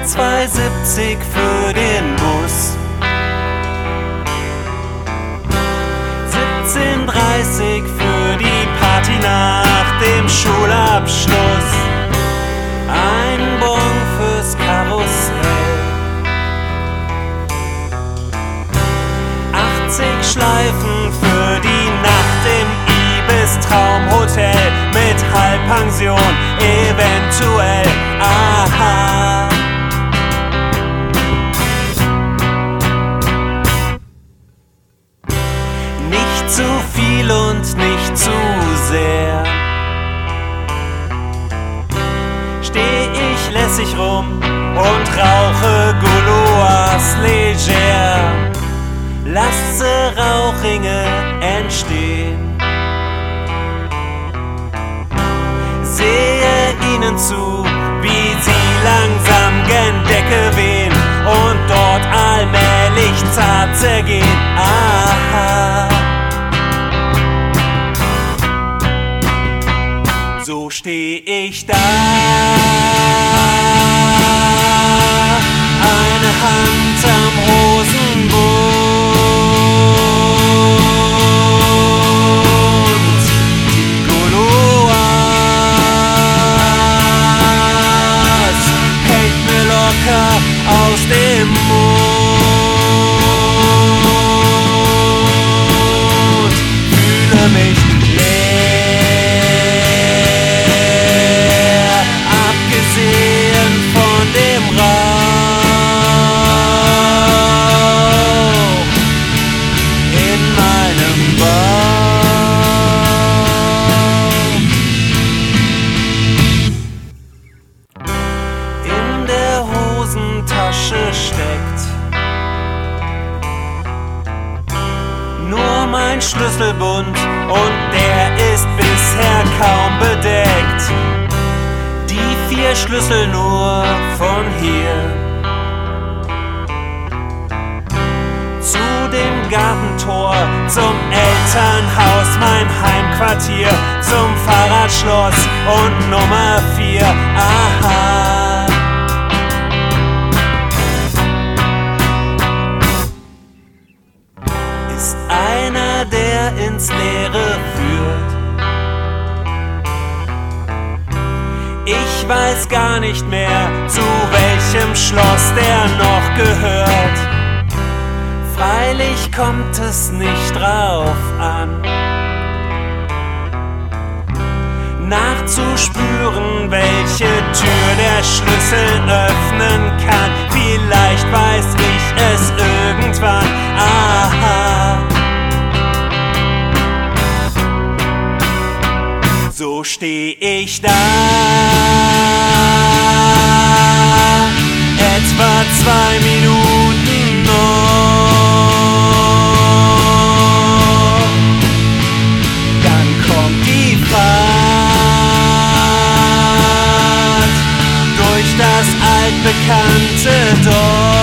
2,70 für den Bus. 17,30 für die Party nach dem Schulabschluss. Ein Bon fürs Karussell. 80 Schleifen für die Nacht im Ibis Traumhotel mit Halbpension, eventuell. Aha. Nicht zu viel und nicht zu sehr. Steh ich lässig rum und rauche Gauloise leger. Lasse Rauchringe entstehen. Sehe ihnen zu, wie sie langsam gen Decke wehen und dort allmählich zart zergehen. Aha. So steh ich da, eine Hand am Hosenbund, die Gauloise hängt mir locker aus dem Mund, fühle mich leer, abgesehen von dem Rauch in meinem Bauch. In der Hosentasche steckt nur mein Schlüsselbund und der ist bisher kaum bedeckt. Die 4 Schlüssel nur von hier zu dem Gartentor, zum Elternhaus, mein Heimquartier, zum Fahrradschloss und Nummer 4. Aha. Ist einer, der ins Leere führt. Ich weiß gar nicht mehr, zu welchem Schloss der noch gehört. Freilich kommt es nicht drauf an, nachzuspüren, welche Tür der Schlüssel öffnen kann. Vielleicht weiß ich es irgendwann. Aha. So steh ich da, etwa 2 Minuten noch, dann kommt die Fahrt durch das altbekannte Dorf.